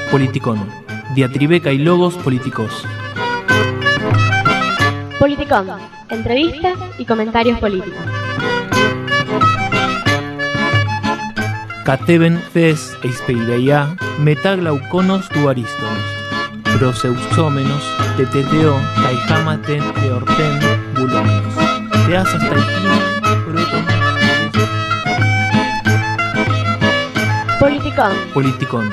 Politicón. Diatribeca y logos políticos. Politicón. Entrevistas y comentarios políticos. Cateben fes eispeireia metaglauconos tu arístonos. Proseusómenos teteteo caijamaten teorten bulómenos. Teas hasta el Politicón. Politicón.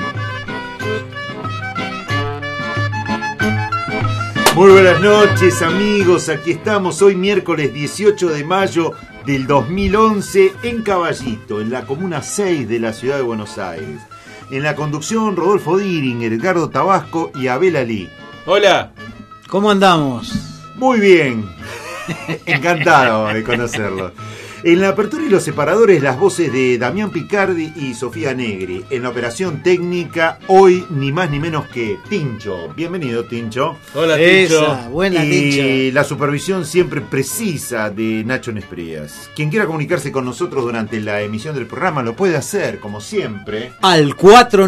Muy buenas noches, amigos. Aquí estamos hoy miércoles 18 de mayo del 2011 en Caballito, en la comuna 6 de la ciudad de Buenos Aires. En la conducción, Rodolfo Diringer, Edgardo Tabasco y Abel Ali. Hola. ¿Cómo andamos? Muy bien. Encantado de conocerlo. En la apertura y los separadores, las voces de Damián Picardi y Sofía Negri. En la operación técnica, hoy ni más ni menos que Tincho. Bienvenido, Tincho. Hola, Tincho. Esa, buena, Tincho. Y la supervisión siempre precisa de Nacho Nesprías. Quien quiera comunicarse con nosotros durante la emisión del programa lo puede hacer, como siempre, al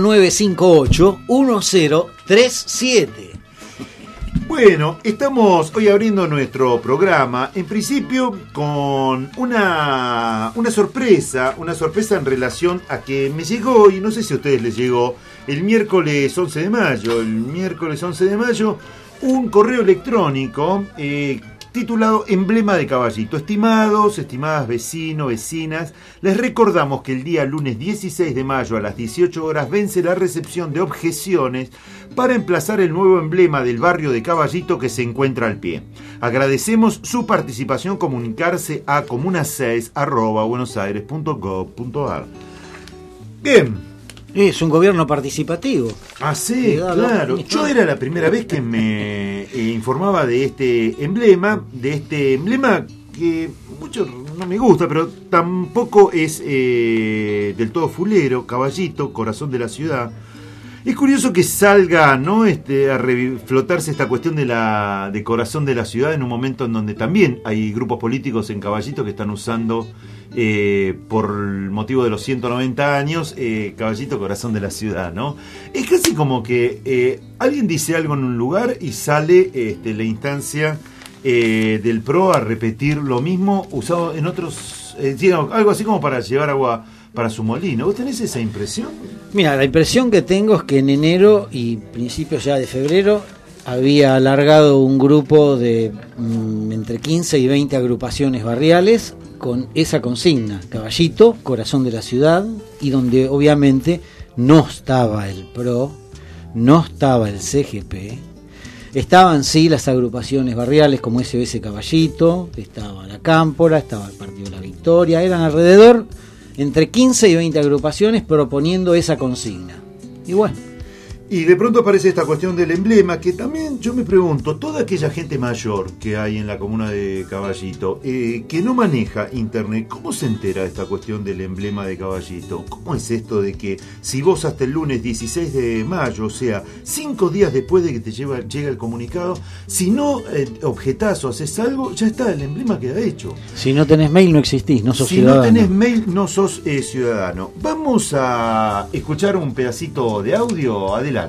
4958-1037. Bueno, estamos hoy abriendo nuestro programa, en principio con una sorpresa en relación a que me llegó, y no sé si a ustedes les llegó, el miércoles 11 de mayo, un correo electrónico titulado Emblema de Caballito. Estimadas vecinos, vecinas, les recordamos que el día lunes 16 de mayo a las 18 horas vence la recepción de objeciones para emplazar el nuevo emblema del barrio de Caballito que se encuentra al pie. Agradecemos su participación, comunicarse a comuna6@buenosaires.gov.ar. Bien. Es un gobierno participativo. Ah, sí, claro. Yo era la primera vez que me informaba de este emblema que mucho no me gusta, pero tampoco es del todo fulero. Caballito, corazón de la ciudad. Es curioso que salga, ¿no? A reflotarse esta cuestión de corazón de la ciudad en un momento en donde también hay grupos políticos en Caballito que están usando, por el motivo de los 190 años, Caballito, corazón de la ciudad, ¿no? Es casi como que alguien dice algo en un lugar y sale la instancia del PRO a repetir lo mismo usado en otros, algo así como para llevar agua para su molino. ¿Vos tenés esa impresión? Mira, la impresión que tengo es que en enero y principios ya de febrero había alargado un grupo de entre 15 y 20 agrupaciones barriales con esa consigna, Caballito, corazón de la ciudad, y donde obviamente no estaba el PRO, no estaba el CGP, estaban sí las agrupaciones barriales como SOS Caballito, estaba la Cámpora, estaba el Partido de la Victoria, eran alrededor entre 15 y 20 agrupaciones proponiendo esa consigna. Y bueno. Y de pronto aparece esta cuestión del emblema, que también yo me pregunto, toda aquella gente mayor que hay en la comuna de Caballito, que no maneja internet, ¿cómo se entera de esta cuestión del emblema de Caballito? ¿Cómo es esto de que si vos hasta el lunes 16 de mayo, o sea, 5 días después de que te llega el comunicado, si no objetás o haces algo, ya está, el emblema queda hecho? Si no tenés mail no existís, no sos ciudadano. Si no tenés mail no sos ciudadano. Vamos a escuchar un pedacito de audio, adelante.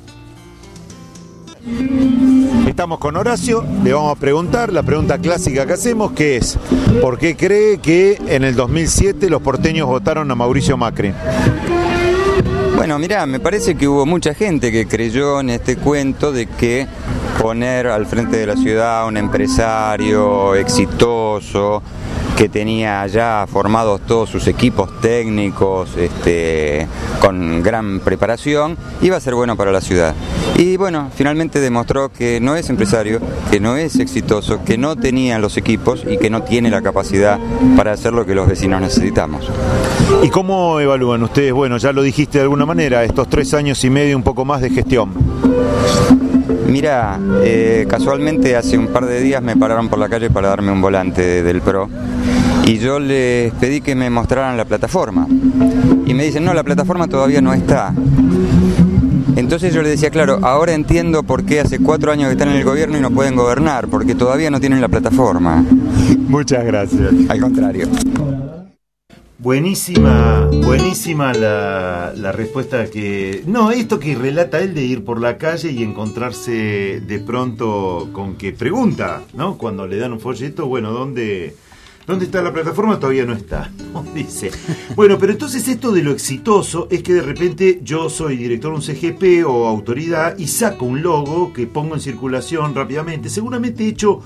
Estamos con Horacio, le vamos a preguntar la pregunta clásica que hacemos, que es: ¿por qué cree que en el 2007 los porteños votaron a Mauricio Macri? Bueno, mirá, me parece que hubo mucha gente que creyó en este cuento de que poner al frente de la ciudad a un empresario exitoso, que tenía ya formados todos sus equipos técnicos, con gran preparación, iba a ser bueno para la ciudad. Y bueno, finalmente demostró que no es empresario, que no es exitoso, que no tenía los equipos y que no tiene la capacidad para hacer lo que los vecinos necesitamos. ¿Y cómo evalúan ustedes? Bueno, ya lo dijiste de alguna manera, estos 3 años y medio, un poco más de gestión. Mira, casualmente hace un par de días me pararon por la calle para darme un volante del PRO y yo les pedí que me mostraran la plataforma y me dicen, no, la plataforma todavía no está. Entonces yo les decía, claro, ahora entiendo por qué hace 4 años que están en el gobierno y no pueden gobernar, porque todavía no tienen la plataforma. Muchas gracias. Al contrario. Buenísima la respuesta que... No, esto que relata él de ir por la calle y encontrarse de pronto con que pregunta, ¿no? Cuando le dan un folleto, bueno, ¿dónde está la plataforma? Todavía no está, ¿no? Dice. Bueno, pero entonces esto de lo exitoso es que de repente yo soy director de un CGP o autoridad y saco un logo que pongo en circulación rápidamente, seguramente hecho...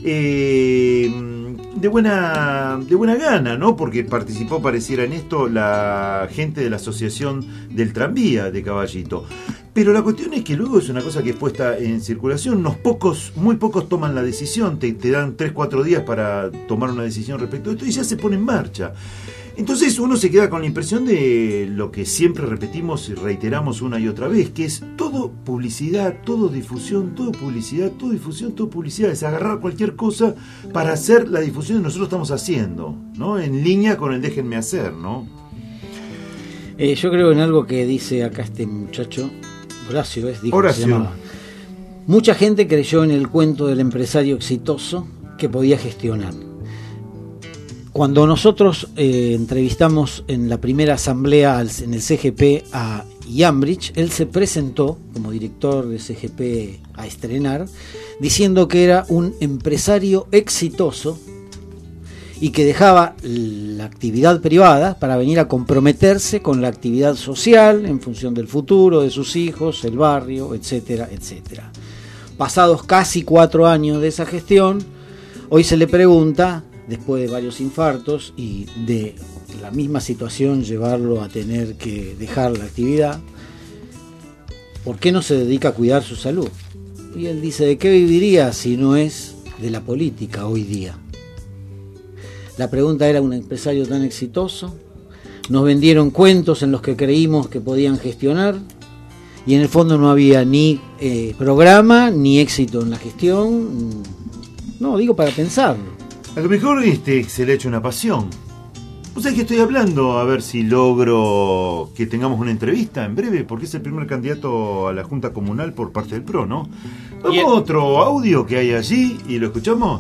de buena gana, ¿no? Porque participó, pareciera en esto, la gente de la asociación del tranvía de Caballito. Pero la cuestión es que luego es una cosa que es puesta en circulación, muy pocos toman la decisión, te dan 3-4 días para tomar una decisión respecto a esto y ya se pone en marcha. Entonces uno se queda con la impresión de lo que siempre repetimos y reiteramos una y otra vez, que es todo publicidad, todo difusión, todo publicidad, todo difusión, todo publicidad. Es agarrar cualquier cosa para hacer la difusión que nosotros estamos haciendo, ¿no? En línea con el déjenme hacer, ¿no? Yo creo en algo que dice acá este muchacho, Horacio, Horacio. Se llamaba. Mucha gente creyó en el cuento del empresario exitoso que podía gestionar. Cuando nosotros entrevistamos en la primera asamblea en el CGP a Yambridge, él se presentó como director de CGP a estrenar, diciendo que era un empresario exitoso y que dejaba la actividad privada para venir a comprometerse con la actividad social en función del futuro de sus hijos, el barrio, etcétera, etcétera. Pasados casi 4 años de esa gestión, hoy se le pregunta, después de varios infartos y de la misma situación llevarlo a tener que dejar la actividad, ¿por qué no se dedica a cuidar su salud? Y él dice, ¿de qué viviría si no es de la política hoy día? La pregunta era, ¿un empresario tan exitoso? Nos vendieron cuentos en los que creímos que podían gestionar y en el fondo no había ni programa ni éxito en la gestión. No, digo para pensarlo. A lo mejor se le ha hecho una pasión. O sea que estoy hablando a ver si logro que tengamos una entrevista en breve, porque es el primer candidato a la Junta Comunal por parte del PRO, ¿no? Vamos a otro audio que hay allí y lo escuchamos.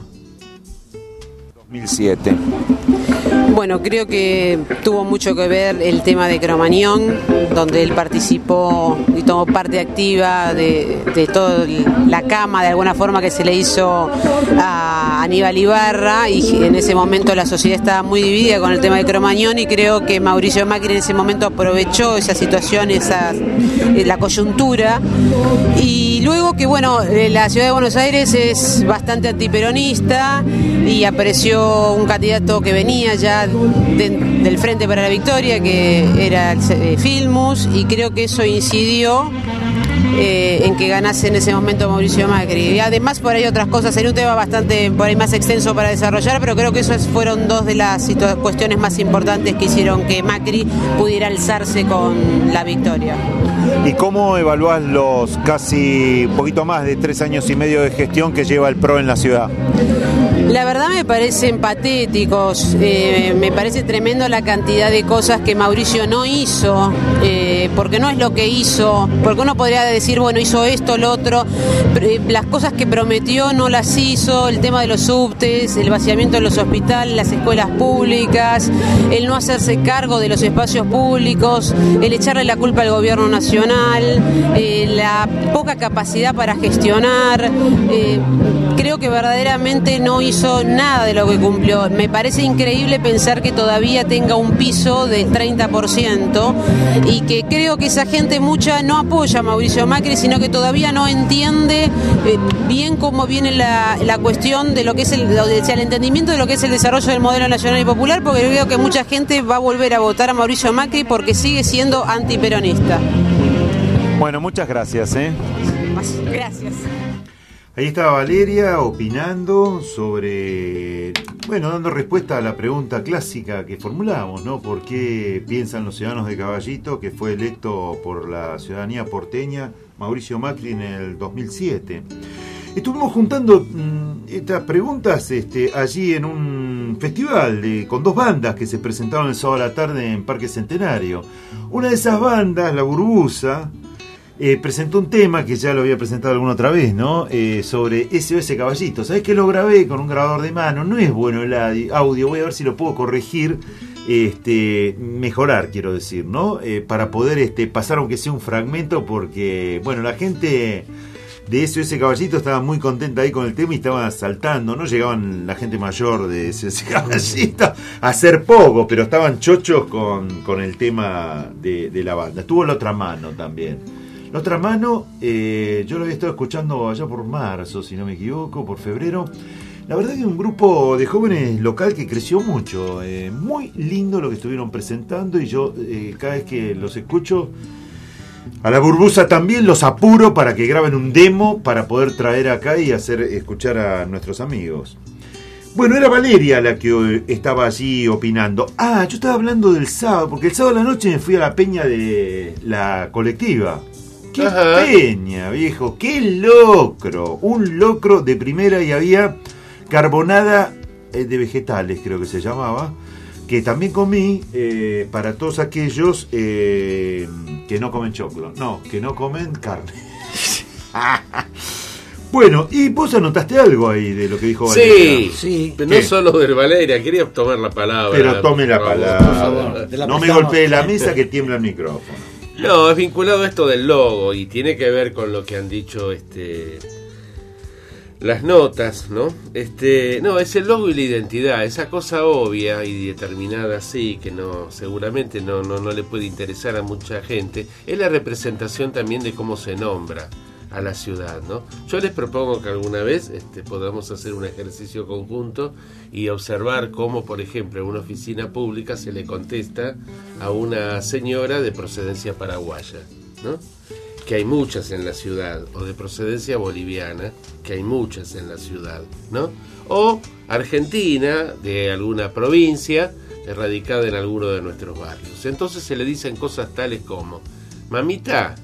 2007. Bueno, creo que tuvo mucho que ver el tema de Cromañón, donde él participó y tomó parte activa de toda la cama, de alguna forma, que se le hizo a Aníbal Ibarra, y en ese momento la sociedad estaba muy dividida con el tema de Cromañón, y creo que Mauricio Macri en ese momento aprovechó esa situación, la coyuntura, y luego que, bueno, la ciudad de Buenos Aires es bastante antiperonista y apareció un candidato que venía ya del Frente para la Victoria, que era Filmus, y creo que eso incidió en que ganase en ese momento Mauricio Macri. Y además por ahí otras cosas, sería un tema bastante por ahí más extenso para desarrollar, pero creo que esas fueron dos de las cuestiones más importantes que hicieron que Macri pudiera alzarse con la victoria. ¿Y cómo evaluás los casi un poquito más de 3 años y medio de gestión que lleva el PRO en la ciudad? La verdad me parecen patéticos, me parece tremendo la cantidad de cosas que Mauricio no hizo, porque no es lo que hizo, porque uno podría decir, bueno, hizo esto, lo otro, las cosas que prometió no las hizo, el tema de los subtes, el vaciamiento de los hospitales, las escuelas públicas, el no hacerse cargo de los espacios públicos, el echarle la culpa al gobierno nacional, la poca capacidad para gestionar, creo que verdaderamente no hizo nada de lo que cumplió. Me parece increíble pensar que todavía tenga un piso del 30% y que creo que esa gente mucha no apoya a Mauricio Macri, sino que todavía no entiende bien cómo viene la cuestión de lo que es el entendimiento de lo que es el desarrollo del modelo nacional y popular, porque creo que mucha gente va a volver a votar a Mauricio Macri porque sigue siendo antiperonista. Bueno, muchas gracias. Gracias. Ahí estaba Valeria opinando sobre, bueno, dando respuesta a la pregunta clásica que formulamos, ¿no? ¿Por qué piensan los ciudadanos de Caballito que fue electo por la ciudadanía porteña Mauricio Macri en el 2007? Estuvimos juntando estas preguntas allí en un festival con 2 bandas que se presentaron el sábado a la tarde en Parque Centenario. Una de esas bandas, La Burbuza, presentó un tema que ya lo había presentado alguna otra vez, ¿no? Sobre SOS Caballito. ¿Sabés que lo grabé con un grabador de mano? No es bueno el audio, voy a ver si lo puedo corregir mejorar, quiero decir, ¿no? Para poder pasar aunque sea un fragmento, porque, bueno, la gente de SOS Caballito estaba muy contenta ahí con el tema y estaba saltando, ¿no? Llegaban la gente mayor de SOS Caballito a hacer poco, pero estaban chochos con el tema de la banda. Estuvo La Otra Mano también. La Otra Mano, yo lo había estado escuchando allá por marzo, si no me equivoco, por febrero. La verdad que es un grupo de jóvenes local que creció mucho. Muy lindo lo que estuvieron presentando, y yo cada vez que los escucho, a la Burbusa también los apuro para que graben un demo para poder traer acá y hacer escuchar a nuestros amigos. Bueno, era Valeria la que estaba allí opinando. Yo estaba hablando del sábado, porque el sábado a la noche me fui a la peña de la colectiva. ¡Qué peña, viejo! ¡Qué locro! Un locro de primera, y había carbonada de vegetales, creo que se llamaba, que también comí para todos aquellos que no comen choclo. No, que no comen carne. Bueno, y vos anotaste algo ahí de lo que dijo Valeria. Sí. Pero no solo de Valeria, quería tomar la palabra. Pero tome la palabra. Por favor. No me golpee la mesa que tiembla el micrófono. No, es vinculado a esto del logo y tiene que ver con lo que han dicho las notas, ¿no? No, es el logo y la identidad, esa cosa obvia y determinada así, que no, seguramente no le puede interesar a mucha gente, es la representación también de cómo se nombra a la ciudad, ¿no? Yo les propongo que alguna vez podamos hacer un ejercicio conjunto y observar cómo, por ejemplo, en una oficina pública se le contesta a una señora de procedencia paraguaya, ¿no? Que hay muchas en la ciudad, o de procedencia boliviana, que hay muchas en la ciudad, ¿no? O argentina, de alguna provincia, radicada en alguno de nuestros barrios. Entonces se le dicen cosas tales como: mamita,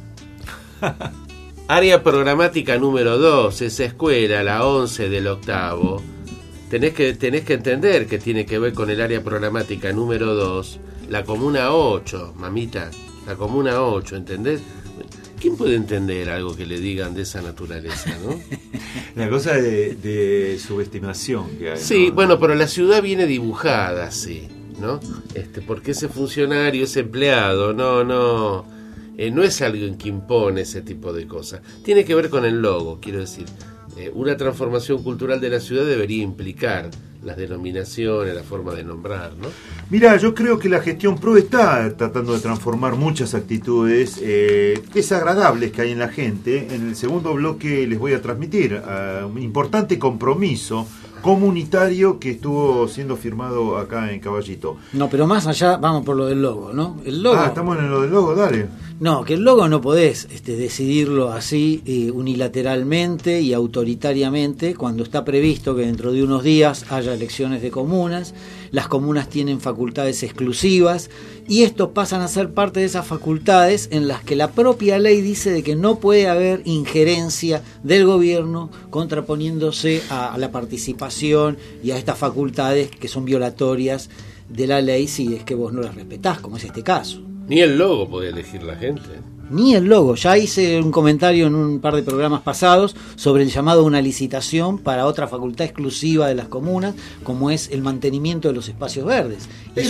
área programática número 2, esa escuela, la 11 del octavo, tenés que entender que tiene que ver con el área programática número 2, la comuna 8, mamita, la comuna 8, ¿entendés? ¿Quién puede entender algo que le digan de esa naturaleza, no? La cosa de subestimación que hay. Sí, ¿no? Bueno, pero la ciudad viene dibujada así, ¿no? Porque ese funcionario, ese empleado, no es alguien que impone ese tipo de cosas. Tiene que ver con el logo, quiero decir. Una transformación cultural de la ciudad debería implicar las denominaciones, la forma de nombrar, ¿no? Mirá, yo creo que la gestión PRO está tratando de transformar muchas actitudes desagradables que hay en la gente. En el segundo bloque les voy a transmitir un importante compromiso comunitario que estuvo siendo firmado acá en Caballito. No, pero más allá, vamos por lo del logo, ¿no? El logo. Estamos en lo del logo, dale. No, que el logo no podés decidirlo así unilateralmente y autoritariamente, cuando está previsto que dentro de unos días haya elecciones de comunas. Las comunas tienen facultades exclusivas y estos pasan a ser parte de esas facultades en las que la propia ley dice de que no puede haber injerencia del gobierno contraponiéndose a la participación y a estas facultades que son violatorias de la ley si es que vos no las respetás, como es este caso. Ni el logo puede elegir la gente. Ni el logo. Ya hice un comentario en un par de programas pasados sobre el llamado a una licitación para otra facultad exclusiva de las comunas, como es el mantenimiento de los espacios verdes.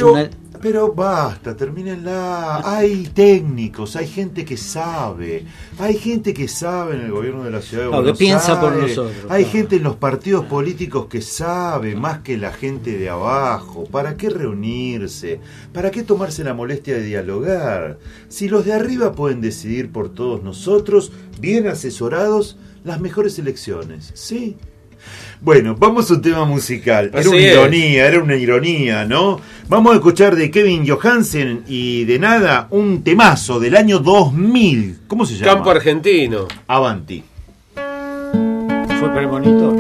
Pero basta, termínenla. Hay técnicos, hay gente que sabe. Hay gente que sabe en el gobierno de la ciudad de Buenos Aires. Que piensa por nosotros. Hay gente en los partidos políticos que sabe más que la gente de abajo. ¿Para qué reunirse? ¿Para qué tomarse la molestia de dialogar? Si los de arriba pueden decidir por todos nosotros, bien asesorados, las mejores elecciones. ¿Sí? Bueno, vamos a un tema musical. Era una ironía, ¿no? Vamos a escuchar de Kevin Johansen y de nada un temazo del año 2000. ¿Cómo se llama? Campo Argentino. Avanti. Fue premonito.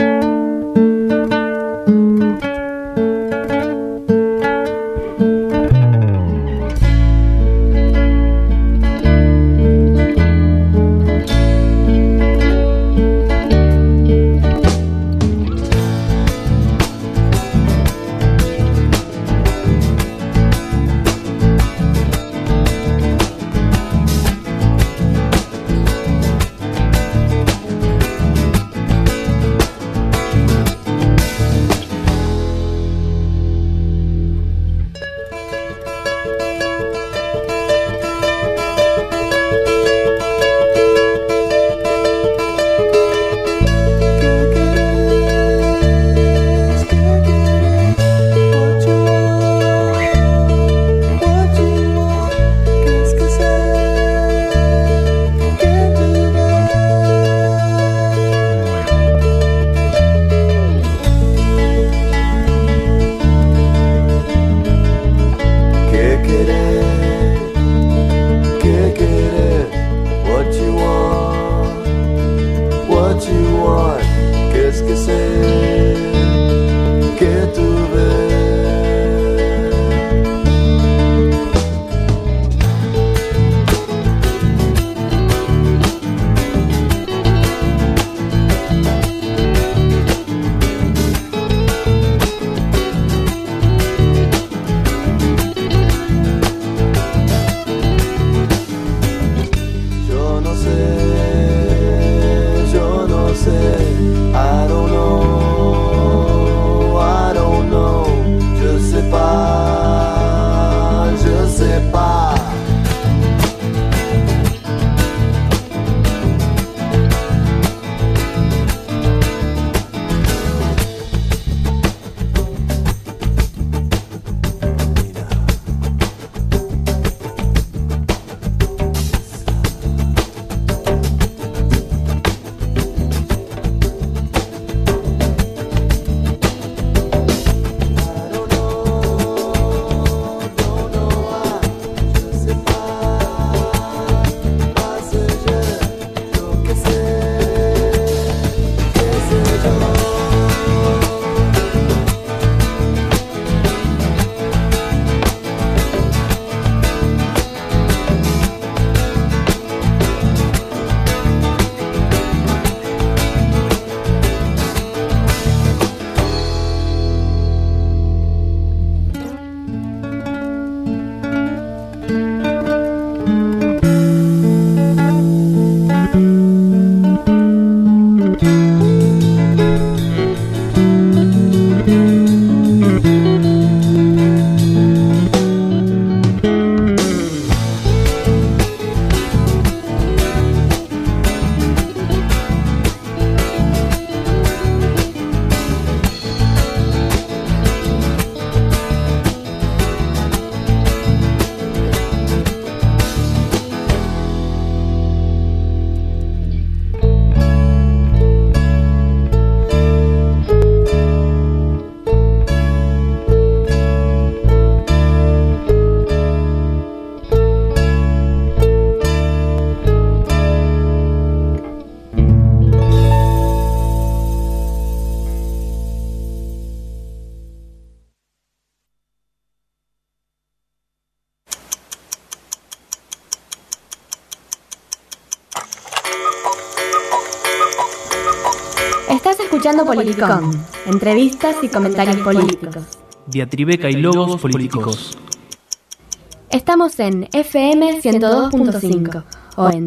escuchando Politicón, entrevistas y comentarios políticos. Diatribeca y logos políticos. Estamos en FM 102.5 o en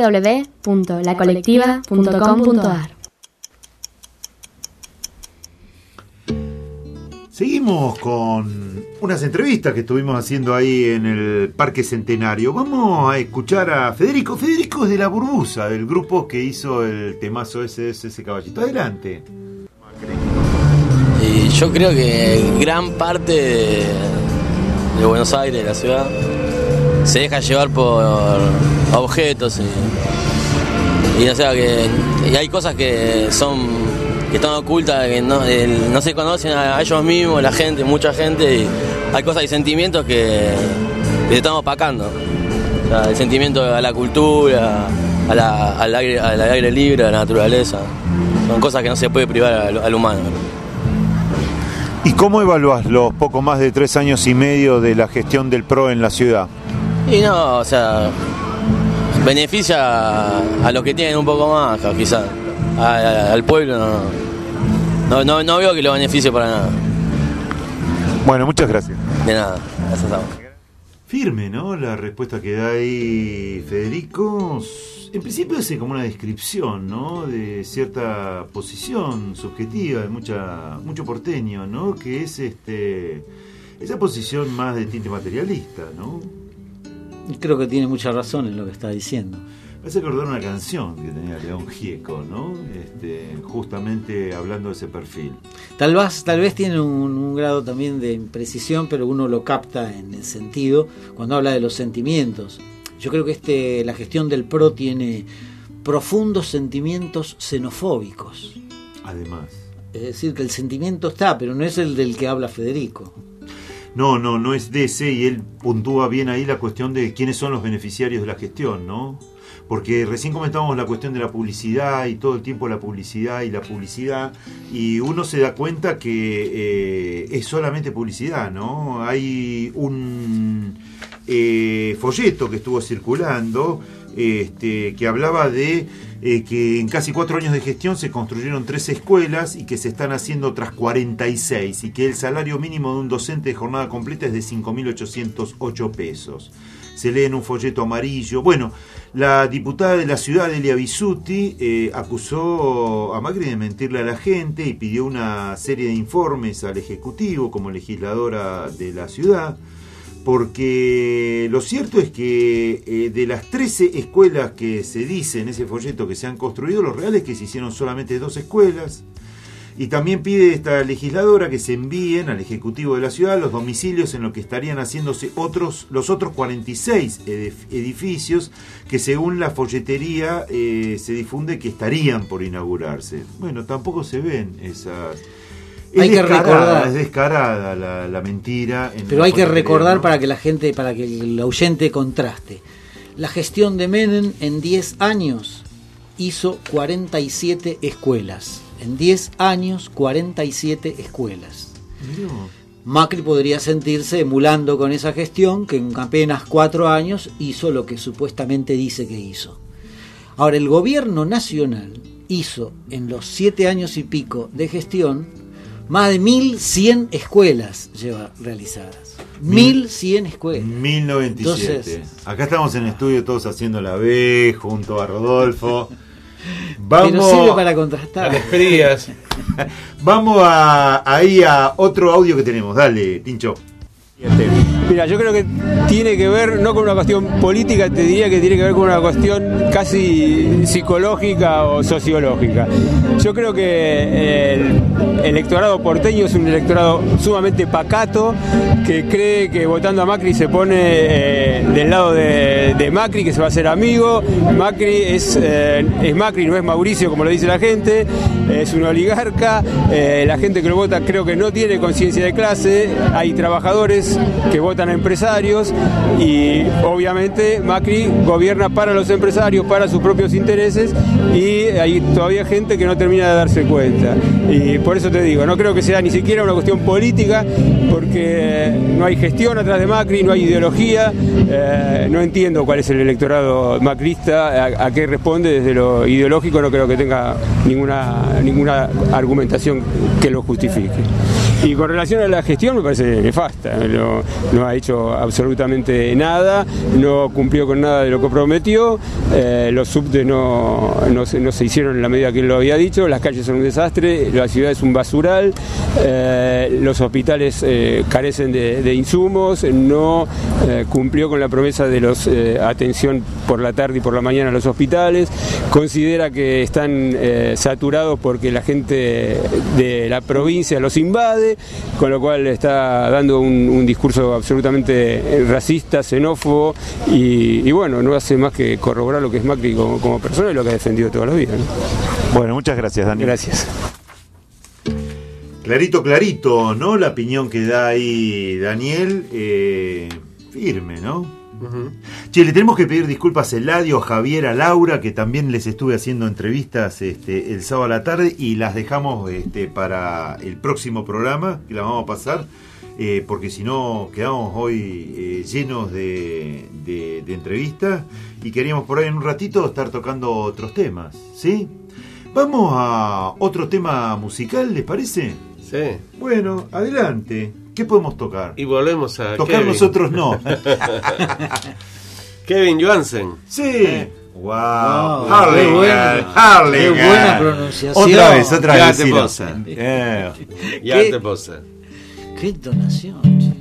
www.lacolectiva.com.ar. Seguimos con unas entrevistas que estuvimos haciendo ahí en el Parque Centenario. Vamos a escuchar a Federico. Federico es de La Burbusa, del grupo que hizo el temazo ese Caballito. Adelante. Y yo creo que gran parte de Buenos Aires, de la ciudad, se deja llevar por objetos y o sea que y hay cosas que están ocultas, que no se conocen a ellos mismos, la gente, mucha gente, y hay cosas y sentimientos que se están opacando. O sea, el sentimiento a la cultura, al aire libre, a la naturaleza, son cosas que no se puede privar al humano. ¿Y cómo evaluás los poco más de 3 años y medio de la gestión del PRO en la ciudad? Y no, o sea, beneficia a los que tienen un poco más, quizás. Al pueblo no veo que lo beneficie para nada. Bueno, muchas gracias. De nada, gracias a vos. Firme, ¿no? La respuesta que da ahí Federico. En principio hace como una descripción, ¿no? De cierta posición subjetiva de mucho porteño, ¿no? Que es esa posición más de tinte materialista, ¿no? Creo que tiene mucha razón en lo que está diciendo. Me hace acordar una canción que tenía León Gieco, ¿no? Justamente hablando de ese perfil. Tal vez tiene un grado también de imprecisión, pero uno lo capta en el sentido cuando habla de los sentimientos. Yo creo que la gestión del PRO tiene profundos sentimientos xenofóbicos. Además. Es decir, que el sentimiento está, pero no es el del que habla Federico. No es de ese, y él puntúa bien ahí la cuestión de quiénes son los beneficiarios de la gestión, ¿no? Porque recién comentábamos la cuestión de la publicidad y todo el tiempo la publicidad, y uno se da cuenta que es solamente publicidad, ¿no? Hay un folleto que estuvo circulando que hablaba de que en casi 4 años de gestión se construyeron 13 escuelas y que se están haciendo otras 46, y que el salario mínimo de un docente de jornada completa es de 5.808 pesos. Se lee en un folleto amarillo. Bueno, la diputada de la ciudad, Delia Bisutti, acusó a Macri de mentirle a la gente y pidió una serie de informes al Ejecutivo como legisladora de la ciudad, porque lo cierto es que de las 13 escuelas que se dice en ese folleto que se han construido, lo real es que se hicieron solamente 2 escuelas. Y también pide esta legisladora que se envíen al Ejecutivo de la ciudad los domicilios en los que estarían haciéndose los otros 46 edificios que, según la folletería, se difunde que estarían por inaugurarse. Bueno, tampoco se ven esas... Es descarada la mentira. Pero hay que recordar, ¿no? para que el oyente contraste. La gestión de Menem en 10 años hizo 47 escuelas. En 10 años, 47 escuelas. Mirá. Macri podría sentirse emulando con esa gestión, que en apenas 4 años hizo lo que supuestamente dice que hizo. Ahora, el gobierno nacional hizo en los 7 años y pico de gestión más de 1.100 escuelas lleva realizadas. 1.100 escuelas. 1097. Entonces, acá estamos en estudio todos haciendo la B junto a Rodolfo. Vamos, pero sirve para contrastar. A las frías. Vamos ahí a otro audio que tenemos. Dale, Tincho. Mira, yo creo que tiene que ver no con una cuestión política, te diría que tiene que ver con una cuestión casi psicológica o sociológica. Yo creo que el electorado porteño es un electorado sumamente pacato, que cree que votando a Macri se pone del lado de Macri, que se va a hacer amigo. Macri es Macri, no es Mauricio, como lo dice la gente, es un oligarca. La gente que lo vota creo que no tiene conciencia de clase. Hay trabajadores que votan votan a empresarios y obviamente Macri gobierna para los empresarios, para sus propios intereses, y hay todavía gente que no termina de darse cuenta. Y por eso te digo, no creo que sea ni siquiera una cuestión política, porque no hay gestión atrás de Macri, no hay ideología. No entiendo cuál es el electorado macrista, a qué responde desde lo ideológico. No creo que tenga ninguna argumentación que lo justifique. Y con relación a la gestión me parece nefasta, no ha hecho absolutamente nada, no cumplió con nada de lo que prometió, los subtes no se hicieron en la medida que él lo había dicho, las calles son un desastre, la ciudad es un basural, los hospitales carecen de insumos, no cumplió con la promesa de los atención por la tarde y por la mañana a los hospitales, considera que están saturados porque la gente de la provincia los invade, con lo cual está dando un discurso absolutamente racista, xenófobo y bueno, no hace más que corroborar lo que es Macri como persona y lo que ha defendido toda la vida, ¿no? Bueno, muchas gracias, Daniel. Gracias. Clarito, ¿no? La opinión que da ahí Daniel, firme, ¿no? Che, le tenemos que pedir disculpas a Eladio, a Javier, a Laura, que también les estuve haciendo entrevistas el sábado a la tarde y las dejamos para el próximo programa, que la vamos a pasar, porque si no quedamos hoy llenos de entrevistas y queríamos por ahí en un ratito estar tocando otros temas, ¿sí? Vamos a otro tema musical, ¿les parece? Sí. Bueno, adelante. ¿Qué podemos tocar? Y volvemos a tocar Kevin. Nosotros no. Kevin Johansen. Sí. Wow. Qué buena pronunciación. Otra vez. Ya te posa. Ya te posa. Qué entonación, che.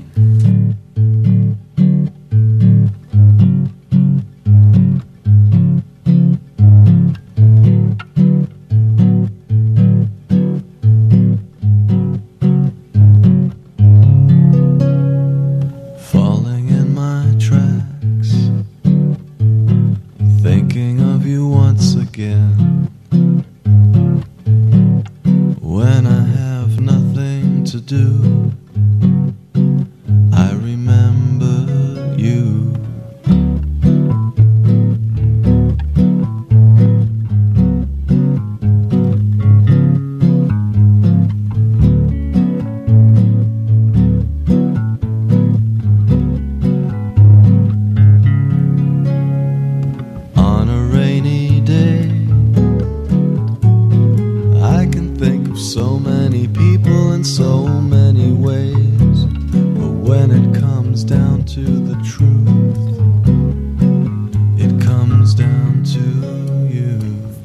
When I have nothing to do, I remember you. On a rainy day, I can think of so many people in so many ways, but when it comes down to the truth, it comes down to you.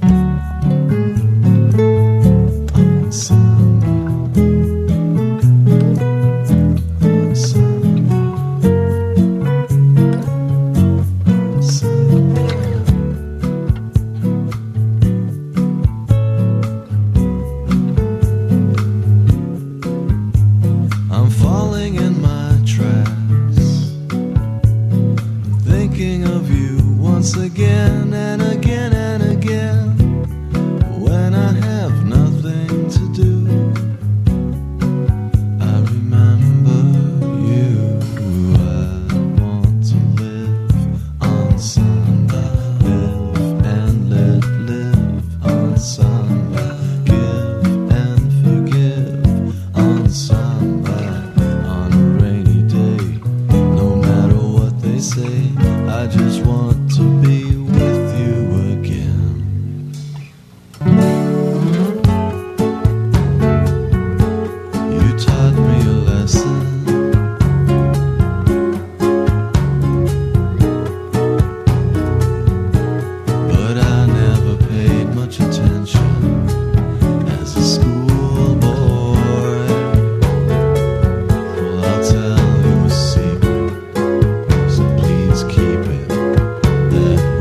I'm falling in my tracks, thinking of you once again and again and again. When I have nothing to do, I remember you. I want to live on samba, live and let live on samba, give and forgive on samba. On a rainy day, no matter what they say, I just want to be with you again. You taught me a lesson, but I never paid much attention as a schoolboy. Well, I'll tell you a secret, so please keep it that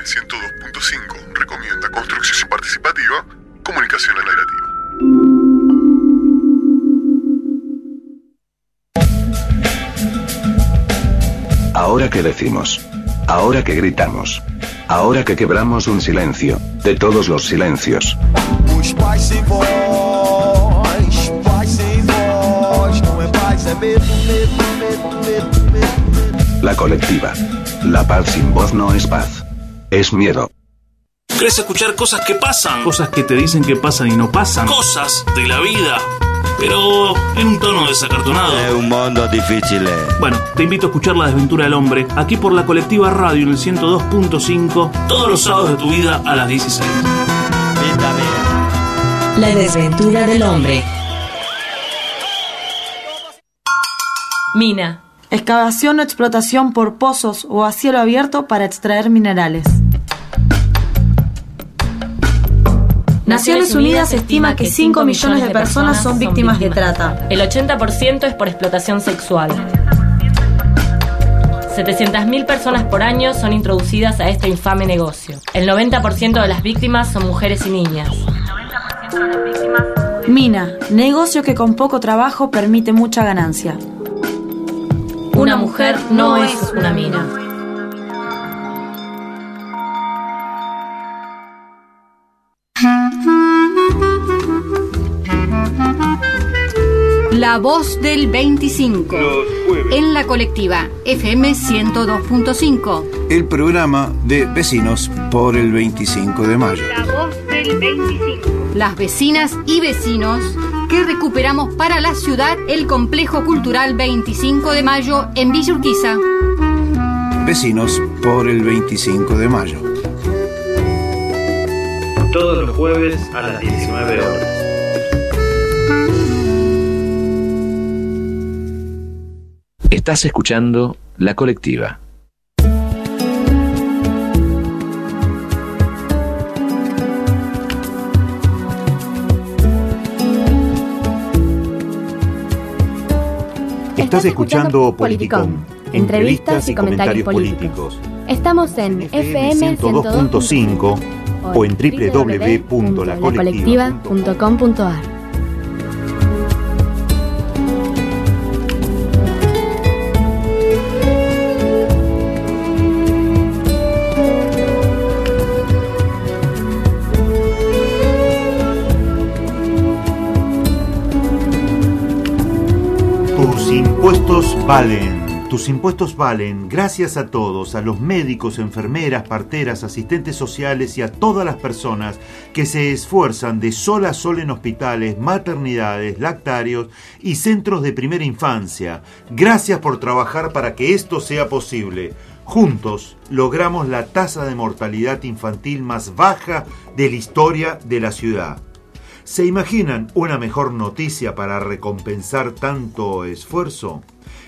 102.5 recomienda construcción participativa, comunicación alternativa. Ahora que decimos. Ahora que gritamos. Ahora que quebramos un silencio, de todos los silencios. Os pais sem voz, não é paz, é medo, medo. La colectiva. La paz sin voz no es paz. Es miedo. ¿Querés escuchar cosas que pasan? Cosas que te dicen que pasan y no pasan. Cosas de la vida, pero en un tono desacartonado. Es un mundo difícil. Bueno, te invito a escuchar La Desventura del Hombre, aquí por la Colectiva Radio en el 102.5, todos los sábados de tu vida a las 16. La Desventura del Hombre. Mina. Excavación o explotación por pozos o a cielo abierto para extraer minerales. Naciones Unidas estima que 5 millones de personas son víctimas de trata. El 80% es por explotación sexual. 700.000 personas por año son introducidas a este infame negocio. El 90% de las víctimas son mujeres y niñas. Mina, negocio que con poco trabajo permite mucha ganancia. Una mujer no es una mina. La voz del 25. En la colectiva FM 102.5. El programa de Vecinos por el 25 de mayo. La voz del 25. Las vecinas y vecinos que recuperamos para la ciudad el complejo cultural 25 de mayo en Villa Urquiza. Vecinos por el 25 de mayo. Todos los jueves a las 19 horas. Estás escuchando La Colectiva. Estás escuchando Politicón, entrevistas y comentarios políticos. Estamos en FM 102.5 o en www.lacolectiva.com.ar. Tus impuestos valen. Gracias a todos, a los médicos, enfermeras, parteras, asistentes sociales y a todas las personas que se esfuerzan de sol a sol en hospitales, maternidades, lactarios y centros de primera infancia. Gracias por trabajar para que esto sea posible. Juntos logramos la tasa de mortalidad infantil más baja de la historia de la ciudad. ¿Se imaginan una mejor noticia para recompensar tanto esfuerzo?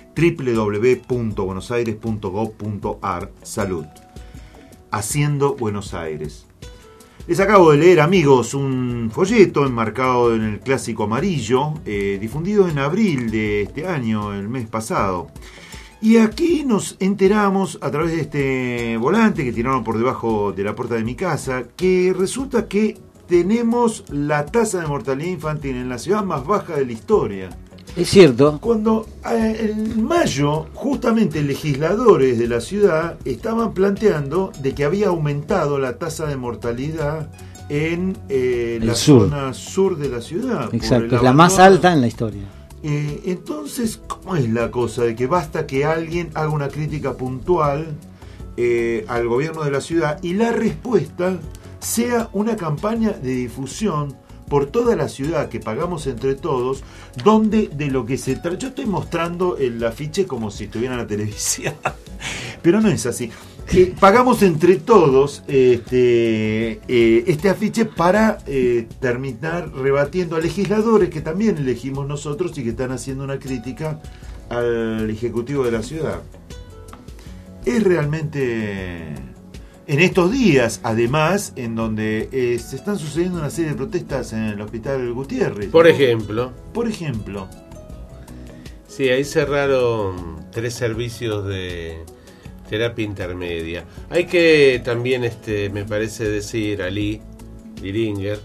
www.buenosaires.gov.ar Salud. Haciendo Buenos Aires. Les acabo de leer, amigos, un folleto enmarcado en el clásico amarillo, difundido en abril de este año, el mes pasado. Y aquí nos enteramos, a través de este volante que tiraron por debajo de la puerta de mi casa, que resulta que tenemos la tasa de mortalidad infantil en la ciudad más baja de la historia. Es cierto. Cuando en mayo, justamente legisladores de la ciudad estaban planteando de que había aumentado la tasa de mortalidad en la zona sur de la ciudad. Exacto, es la más alta en la historia. Entonces, ¿cómo es la cosa de que basta que alguien haga una crítica puntual al gobierno de la ciudad y la respuesta sea una campaña de difusión por toda la ciudad que pagamos entre todos, donde de lo que se trata... Yo estoy mostrando el afiche como si estuviera en la televisión, pero no es así. Pagamos entre todos este afiche para terminar rebatiendo a legisladores que también elegimos nosotros y que están haciendo una crítica al Ejecutivo de la ciudad. Es realmente... En estos días, además, en donde se están sucediendo una serie de protestas en el Hospital Gutiérrez. Por ejemplo. Por ejemplo. Sí, ahí cerraron 3 servicios de terapia intermedia. Hay que también, me parece decir a Lee Diringer,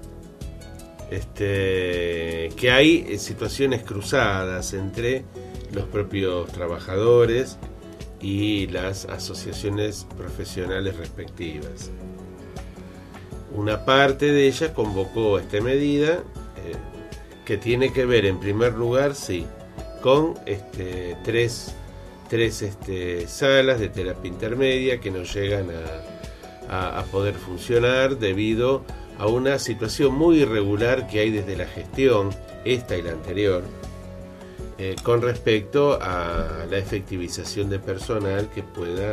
que hay situaciones cruzadas entre los propios trabajadores y las asociaciones profesionales respectivas. Una parte de ellas convocó esta medida que tiene que ver, en primer lugar, sí, con tres salas de terapia intermedia que no llegan a poder funcionar debido a una situación muy irregular que hay desde la gestión, esta y la anterior, con respecto a la efectivización de personal que pueda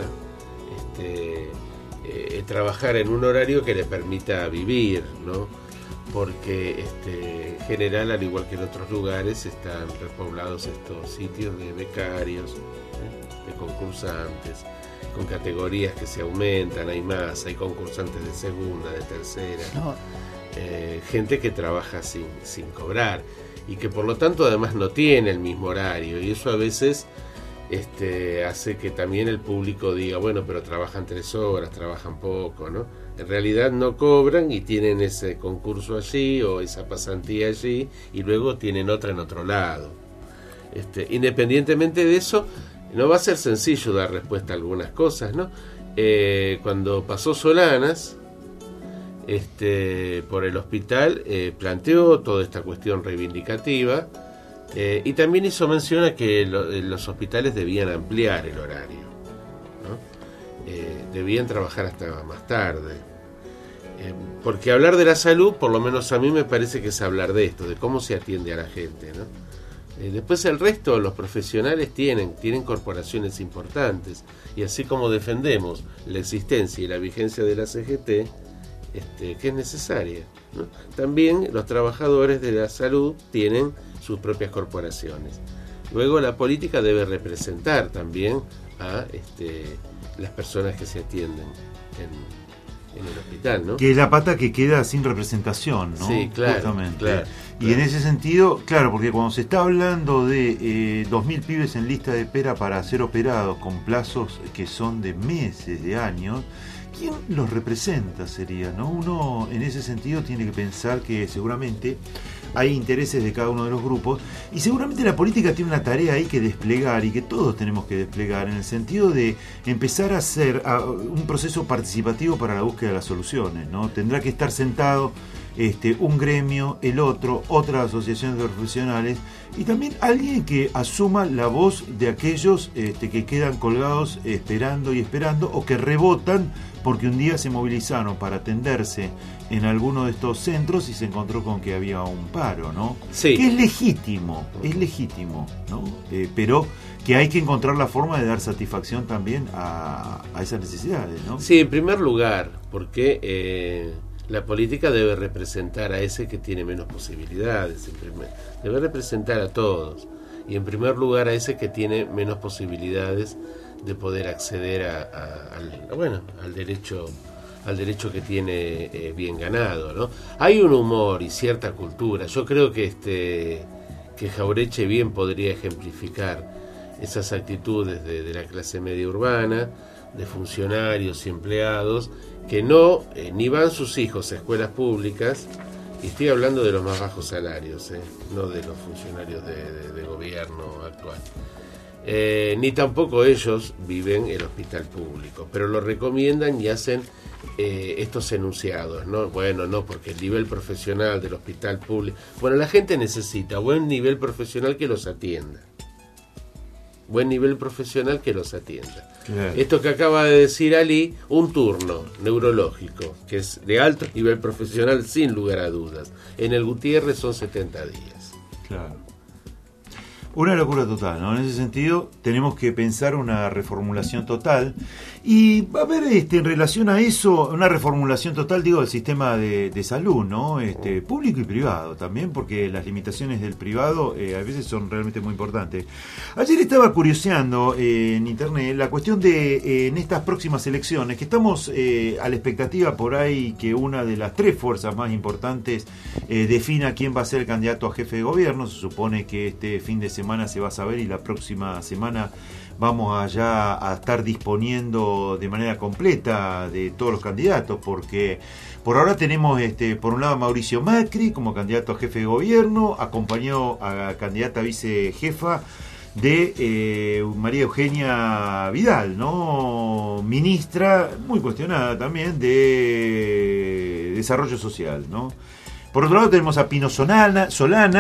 trabajar en un horario que le permita vivir, ¿no? Porque en general, al igual que en otros lugares, están repoblados estos sitios de becarios, de concursantes, con categorías que se aumentan, hay más, hay concursantes de segunda, de tercera, gente que trabaja sin cobrar y que por lo tanto además no tiene el mismo horario, y eso a veces hace que también el público diga, bueno, pero trabajan 3 horas, trabajan poco, ¿no? En realidad no cobran y tienen ese concurso allí o esa pasantía allí y luego tienen otra en otro lado. Independientemente de eso, no va a ser sencillo dar respuesta a algunas cosas, ¿no? Cuando pasó Solanas por el hospital, planteó toda esta cuestión reivindicativa, y también hizo mención a que los hospitales debían ampliar el horario, ¿no? Debían trabajar hasta más tarde, porque hablar de la salud, por lo menos a mí me parece que es hablar de esto, de cómo se atiende a la gente, ¿no? Después el resto, los profesionales tienen corporaciones importantes, y así como defendemos la existencia y la vigencia de la CGT, que es necesaria, ¿no? También los trabajadores de la salud tienen sus propias corporaciones. Luego la política debe representar también a las personas que se atienden en el hospital, ¿no? Que es la pata que queda sin representación, ¿no? Sí, claro. Justamente. Claro. Y en ese sentido, claro, porque cuando se está hablando de 2.000 pibes en lista de espera para ser operados con plazos que son de meses, de años, ¿quién los representa sería, no? Uno en ese sentido tiene que pensar que seguramente hay intereses de cada uno de los grupos y seguramente la política tiene una tarea ahí que desplegar y que todos tenemos que desplegar en el sentido de empezar a hacer un proceso participativo para la búsqueda de las soluciones, ¿no? Tendrá que estar sentado un gremio, el otro, otras asociaciones de profesionales y también alguien que asuma la voz de aquellos que quedan colgados esperando o que rebotan porque un día se movilizaron para atenderse en alguno de estos centros y se encontró con que había un paro, ¿no? Sí. Que es legítimo, ¿no? Pero que hay que encontrar la forma de dar satisfacción también a esas necesidades, ¿no? Sí, en primer lugar, porque la política debe representar a ese que tiene menos posibilidades, debe representar a todos, y en primer lugar a ese que tiene menos posibilidades de poder acceder al derecho que tiene bien ganado, ¿no? Hay un humor y cierta cultura. Yo creo que Jauretche bien podría ejemplificar esas actitudes de la clase media urbana, de funcionarios y empleados que no ni van sus hijos a escuelas públicas, y estoy hablando de los más bajos salarios, no de los funcionarios de gobierno actual. Ni tampoco ellos viven el hospital público, pero lo recomiendan y hacen estos enunciados, ¿no? Bueno, no, porque el nivel profesional del hospital público... Bueno, la gente necesita buen nivel profesional que los atienda. Buen nivel profesional que los atienda. Claro. Esto que acaba de decir Ali, un turno neurológico, que es de alto nivel profesional sin lugar a dudas. En el Gutiérrez son 70 días. Claro. Una locura total, ¿no? En ese sentido tenemos que pensar una reformulación total y va a haber en relación a eso una reformulación total, digo, del sistema de salud, ¿no? Público y privado también, porque las limitaciones del privado a veces son realmente muy importantes. Ayer estaba curioseando en internet la cuestión de en estas próximas elecciones, que estamos a la expectativa por ahí que una de las 3 fuerzas más importantes defina quién va a ser el candidato a jefe de gobierno. Se supone que este fin de semana se va a saber y la próxima semana vamos allá a estar disponiendo de manera completa de todos los candidatos, porque por ahora tenemos por un lado a Mauricio Macri como candidato a jefe de gobierno, acompañado a candidata a vicejefa de María Eugenia Vidal, ¿no? Ministra, muy cuestionada también, de Desarrollo Social, ¿no? Por otro lado tenemos a Pino Solanas,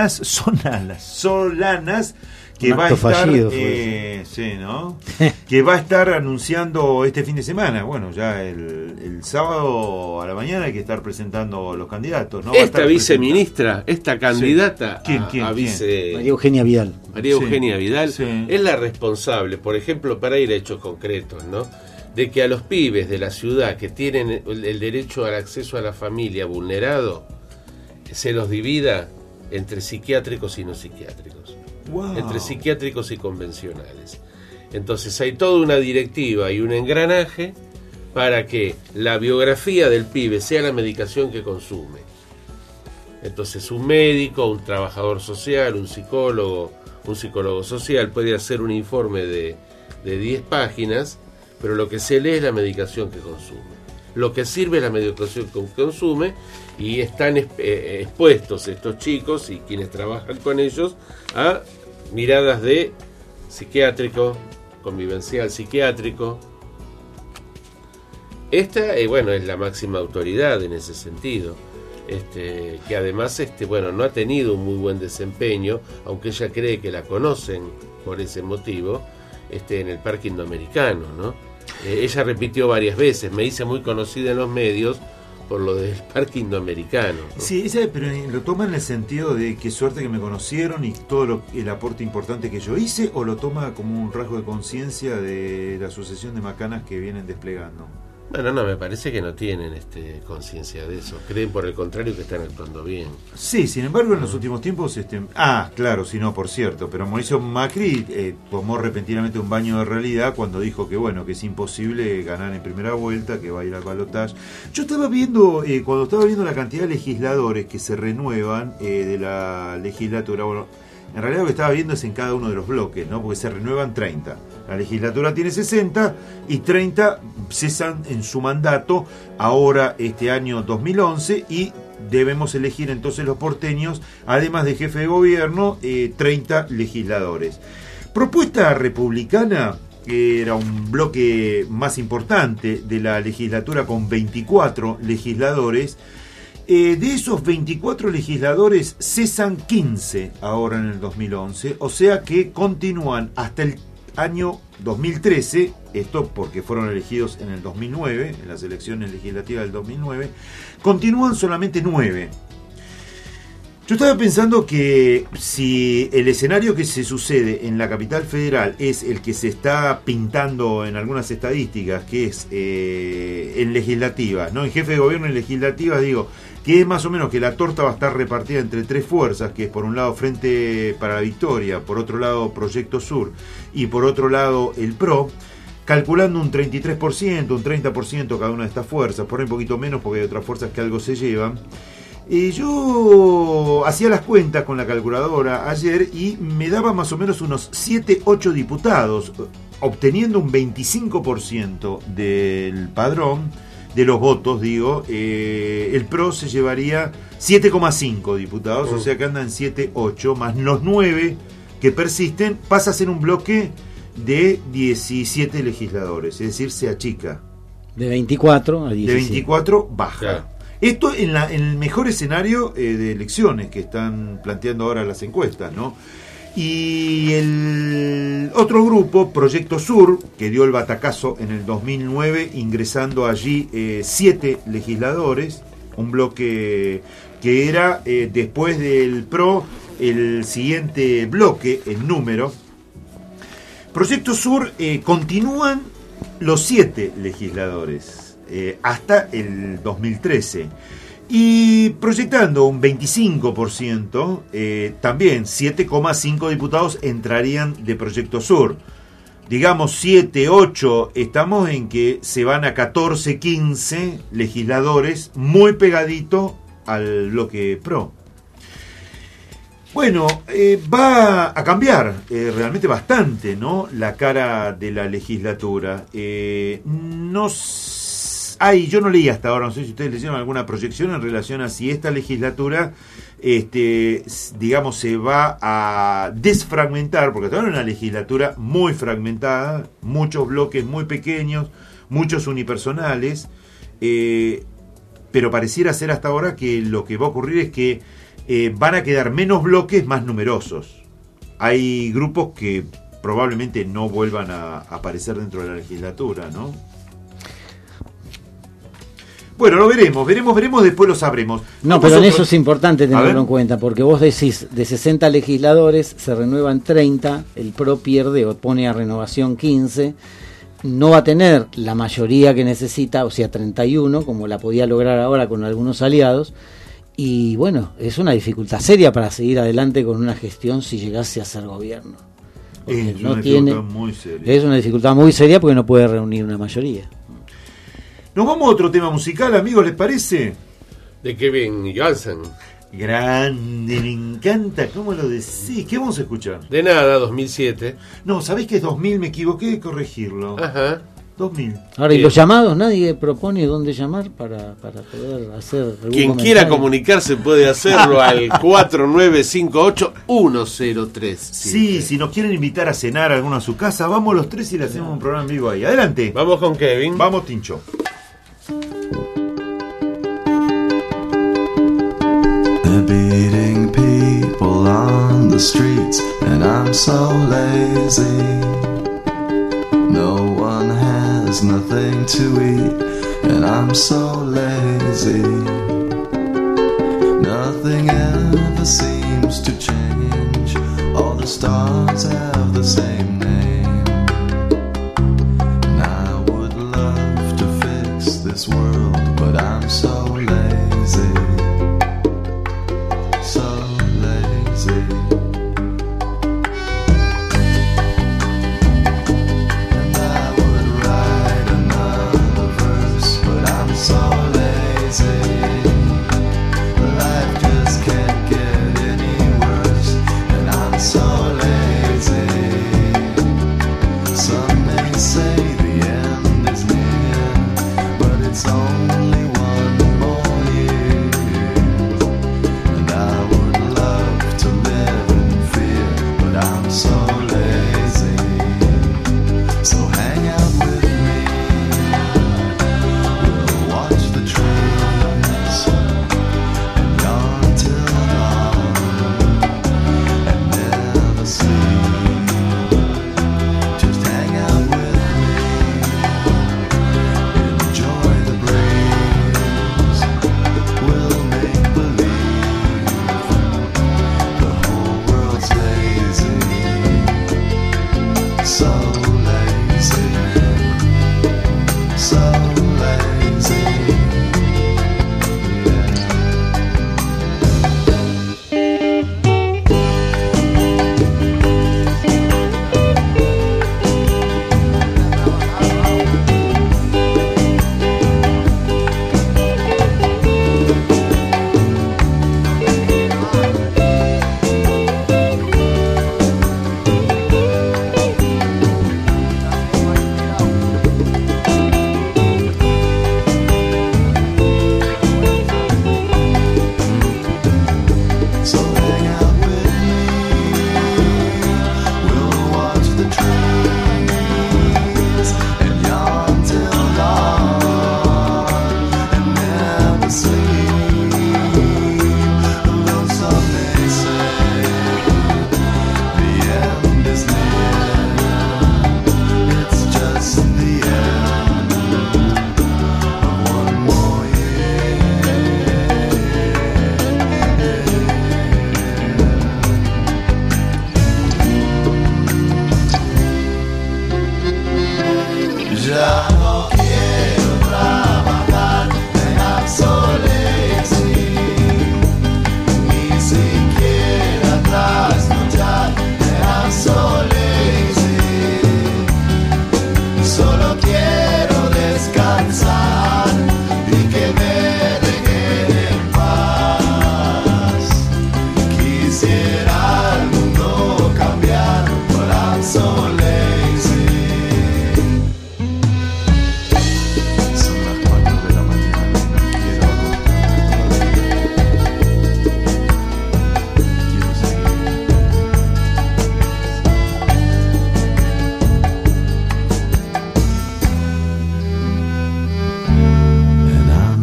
que va a estar, fallido, sí, ¿no? que va a estar anunciando este fin de semana. Bueno, ya el sábado a la mañana hay que estar presentando los candidatos, ¿no? Esta viceministra, esta candidata ¿Quién? a vice... María Eugenia Vidal. María Eugenia Vidal sí. es la responsable, por ejemplo, para ir a hechos concretos, ¿no? De que a los pibes de la ciudad que tienen el derecho al acceso a la familia vulnerado, se los divida entre psiquiátricos y no psiquiátricos. Wow. Entre psiquiátricos y convencionales. Entonces hay toda una directiva y un engranaje para que la biografía del pibe sea la medicación que consume. Entonces un médico, un trabajador social, un psicólogo social puede hacer un informe de 10 páginas, pero lo que se lee es la medicación que consume. Lo que sirve es la medicación que consume, y están expuestos estos chicos y quienes trabajan con ellos a miradas de psiquiátrico, convivencial psiquiátrico. Esta, bueno, es la máxima autoridad en ese sentido, que además, no ha tenido un muy buen desempeño, aunque ella cree que la conocen por ese motivo, en el Parque Indoamericano, ¿no? Ella repitió varias veces, me hice muy conocida en los medios por lo del Parque Indoamericano, ¿no? Sí, pero lo toma en el sentido de qué suerte que me conocieron y todo el aporte importante que yo hice, o lo toma como un rasgo de conciencia de la sucesión de macanas que vienen desplegando. Bueno, no, me parece que no tienen conciencia de eso. Creen, por el contrario, que están actuando bien. Sí, sin embargo, en los últimos tiempos... claro, sí, no, por cierto. Pero Mauricio Macri tomó repentinamente un baño de realidad cuando dijo que, bueno, que es imposible ganar en primera vuelta, que va a ir al balotaje. Yo estaba viendo, cuando estaba viendo la cantidad de legisladores que se renuevan de la legislatura... Bueno, en realidad lo que estaba viendo es en cada uno de los bloques, ¿no? Porque se renuevan 30. La legislatura tiene 60 y 30 cesan en su mandato ahora este año 2011, y debemos elegir entonces los porteños, además de jefe de gobierno, 30 legisladores. Propuesta Republicana, que era un bloque más importante de la legislatura con 24 legisladores. De esos 24 legisladores cesan 15 ahora en el 2011, o sea que continúan hasta el año 2013, esto porque fueron elegidos en el 2009, en las elecciones legislativas del 2009, continúan solamente 9. Yo estaba pensando que si el escenario que se sucede en la capital federal es el que se está pintando en algunas estadísticas, que es en legislativas, ¿no? En jefe de gobierno y legislativas, digo, que es más o menos que la torta va a estar repartida entre tres fuerzas, que es por un lado Frente para la Victoria, por otro lado Proyecto Sur y por otro lado el PRO, calculando un 33%, un 30% cada una de estas fuerzas, por ahí un poquito menos porque hay otras fuerzas que algo se llevan. Yo hacía las cuentas con la calculadora ayer y me daba más o menos unos 7-8 diputados, obteniendo un 25% del padrón, de los votos, digo. El PRO se llevaría 7,5 diputados, o sea que andan 7-8, más los 9 que persisten, pasa a ser un bloque de 17 legisladores, es decir, se achica. De 24 a 17. De 24 baja. Claro. Esto en el mejor escenario de elecciones que están planteando ahora las encuestas, ¿no? Y el otro grupo, Proyecto Sur, que dio el batacazo en el 2009, ingresando allí 7 legisladores, un bloque que era, después del PRO, el siguiente bloque en número. Proyecto Sur, continúan los 7 legisladores. Hasta el 2013, y proyectando un 25%, también 7,5 diputados entrarían de Proyecto Sur. Digamos 7, 8, estamos en que se van a 14, 15 legisladores, muy pegadito al bloque PRO. Bueno, va a cambiar realmente bastante, ¿no? La cara de la legislatura. Yo no leí hasta ahora, no sé si ustedes leyeron alguna proyección en relación a si esta legislatura, digamos, se va a desfragmentar, porque todavía es una legislatura muy fragmentada, muchos bloques muy pequeños, muchos unipersonales, pero pareciera ser hasta ahora que lo que va a ocurrir es que van a quedar menos bloques más numerosos. Hay grupos que probablemente no vuelvan a aparecer dentro de la legislatura, ¿no? Bueno, lo veremos, después lo sabremos. No, pero en eso es importante tenerlo en cuenta, porque vos decís, de 60 legisladores se renuevan 30, el PRO pierde o pone a renovación 15, no va a tener la mayoría que necesita, o sea, 31, como la podía lograr ahora con algunos aliados, y bueno, es una dificultad seria para seguir adelante con una gestión si llegase a ser gobierno. Es una dificultad muy seria. Es una dificultad muy seria porque no puede reunir una mayoría. Nos vamos a otro tema musical, amigos, ¿les parece? De Kevin Johansen. Grande, me encanta, ¿cómo lo decís? ¿Qué vamos a escuchar? De nada, 2007. No, ¿sabés que es 2000? Me equivoqué de corregirlo. Ajá. 2000. Ahora, ¿y los llamados? ¿Nadie propone dónde llamar para poder hacer algún Quien comentario? quiera comunicarse puede hacerlo al 4958-1037. Sí, si nos quieren invitar a cenar a alguno a su casa, vamos los tres y le hacemos un programa en vivo ahí. Adelante. Vamos con Kevin. Vamos, Tincho. They're beating people on the streets, and I'm so lazy. No one has nothing to eat, and I'm so lazy. Nothing ever seems to change. All the stars have the same name. And I would love to fix this world, but I'm so lazy. So lazy. So lazy, life just can't get any worse, and I'm so lazy. Some may say the end is near, but it's only one more year, and I would love to live in fear, but I'm so lazy. So hang out with me. Watch the trees and yawn till dawn and never sleep. Just hang out with me, enjoy the breeze.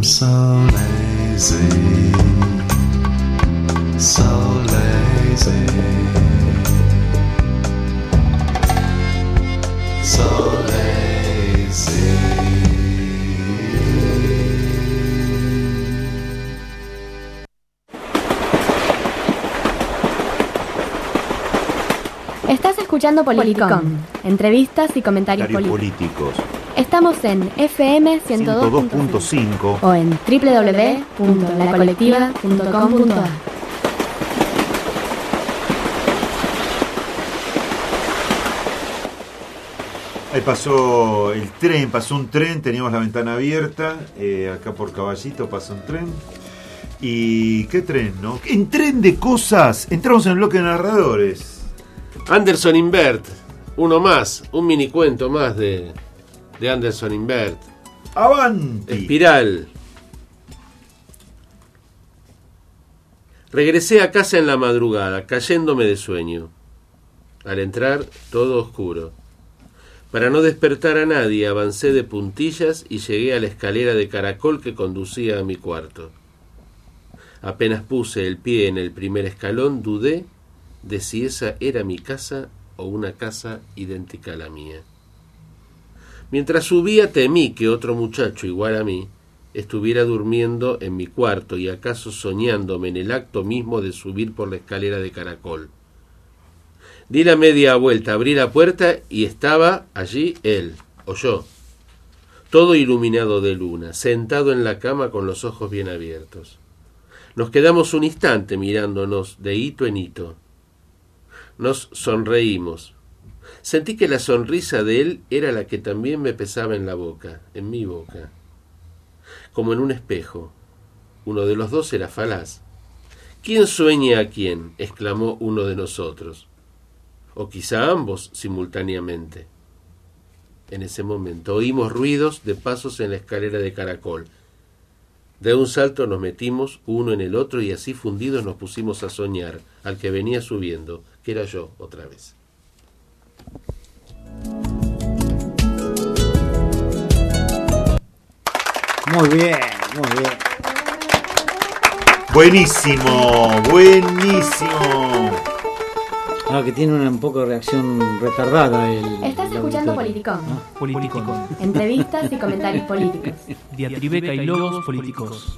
so lazy, so lazy, so lazy. Estás escuchando Politicón, entrevistas y comentarios políticos. Estamos en FM 102.5 o en www.lacolectiva.com.ar. Ahí pasó el tren, pasó un tren, teníamos la ventana abierta, acá por Caballito pasó un tren. ¿Y qué tren, no? En tren de cosas, entramos en el bloque de narradores. Anderson Invert, uno más, un mini cuento más de Anderson Invert. ¡Avanti! Espiral. Regresé a casa en la madrugada, cayéndome de sueño. Al entrar, todo oscuro. Para no despertar a nadie, avancé de puntillas y llegué a la escalera de caracol que conducía a mi cuarto. Apenas puse el pie en el primer escalón, dudé de si esa era mi casa o una casa idéntica a la mía. Mientras subía temí que otro muchacho igual a mí estuviera durmiendo en mi cuarto y acaso soñándome en el acto mismo de subir por la escalera de caracol. Di la media vuelta, abrí la puerta y estaba allí él, o yo, todo iluminado de luna, sentado en la cama con los ojos bien abiertos. Nos quedamos un instante mirándonos de hito en hito. Nos sonreímos. Sentí que la sonrisa de él era la que también me pesaba en la boca, en mi boca. Como en un espejo. Uno de los dos era falaz. ¿Quién sueña a quién?, exclamó uno de nosotros. O quizá ambos simultáneamente. En ese momento oímos ruidos de pasos en la escalera de caracol. De un salto nos metimos uno en el otro y así fundidos nos pusimos a soñar al que venía subiendo, que era yo otra vez. Muy bien, muy bien. Buenísimo, buenísimo. Ah, que tiene un poco de reacción retardada el... Estás escuchando Politicón. Politicón. Entrevistas y comentarios políticos. Diatribeca y logos políticos.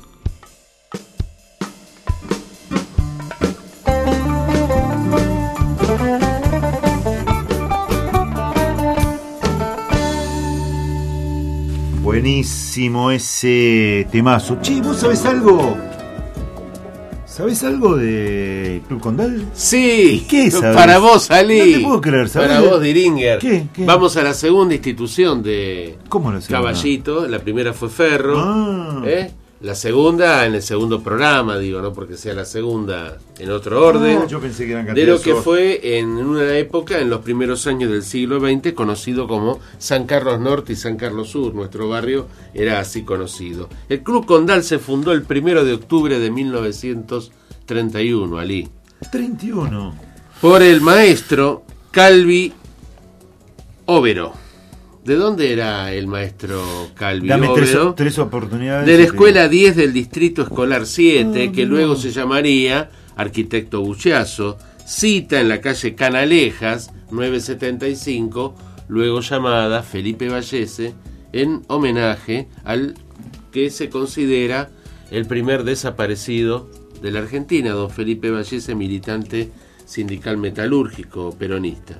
Buenísimo ese temazo. Che, ¿vos sabés algo? ¿Sabés algo de Club Condal? Sí, ¿qué sabés? Para vos, Ali. No te puedo creer, ¿sabés? Para vos, Diringer. ¿Qué? Vamos a la segunda institución de ¿Cómo la segunda? Caballito. La primera fue Ferro. Ah. La segunda en el segundo programa, digo, no porque sea la segunda en otro orden. Yo pensé que eran de lo que cantidades. fue en una época, en los primeros años del siglo XX, conocido como San Carlos Norte y San Carlos Sur. Nuestro barrio era así conocido. El Club Condal se fundó el 1 de octubre de 1931, Ali. 31. Por el maestro Calvi Overo. ¿De dónde era el maestro Calvi Dame Overo? tres oportunidades. De la escuela 10 del Distrito Escolar 7, que luego se llamaría Arquitecto Buchazo. Cita en la calle Canalejas, 975, luego llamada Felipe Vallese, en homenaje al que se considera el primer desaparecido de la Argentina, don Felipe Vallese, militante sindical metalúrgico peronista.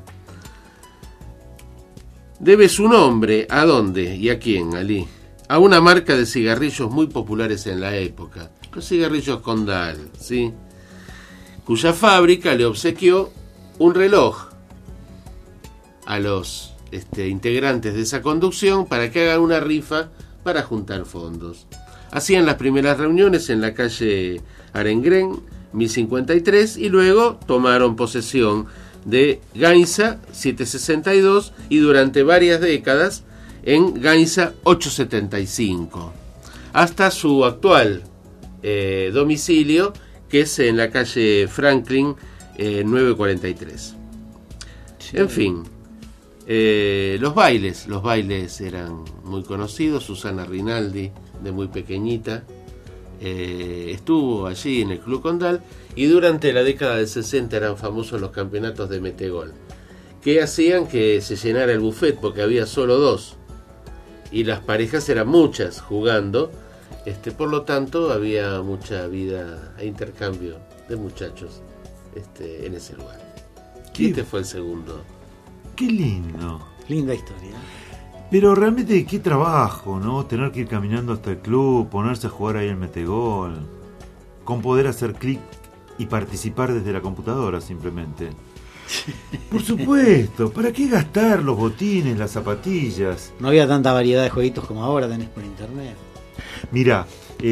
Debe su nombre, ¿a dónde y a quién, Ali? A una marca de cigarrillos muy populares en la época, los cigarrillos Condal, ¿sí? Cuya fábrica le obsequió un reloj a los integrantes de esa conducción para que hagan una rifa para juntar fondos. Hacían las primeras reuniones en la calle Arengrén, 1053, y luego tomaron posesión de Gainza 762 y durante varias décadas en Gainza 875, hasta su actual domicilio, que es en la calle Franklin 943. Sí. En fin, los bailes eran muy conocidos. Susana Rinaldi de muy pequeñita. Estuvo allí en el Club Condal y durante la década del 60 eran famosos los campeonatos de metegol, que hacían que se llenara el buffet porque había solo 2 y las parejas eran muchas jugando, por lo tanto había mucha vida e intercambio de muchachos en ese lugar. Y este fue el segundo. Qué lindo. Linda historia. Pero realmente qué trabajo, ¿no? Tener que ir caminando hasta el club, ponerse a jugar ahí el metegol, con poder hacer clic y participar desde la computadora simplemente. Por supuesto, ¿para qué gastar los botines, las zapatillas? No había tanta variedad de jueguitos como ahora tenés por internet. Mirá,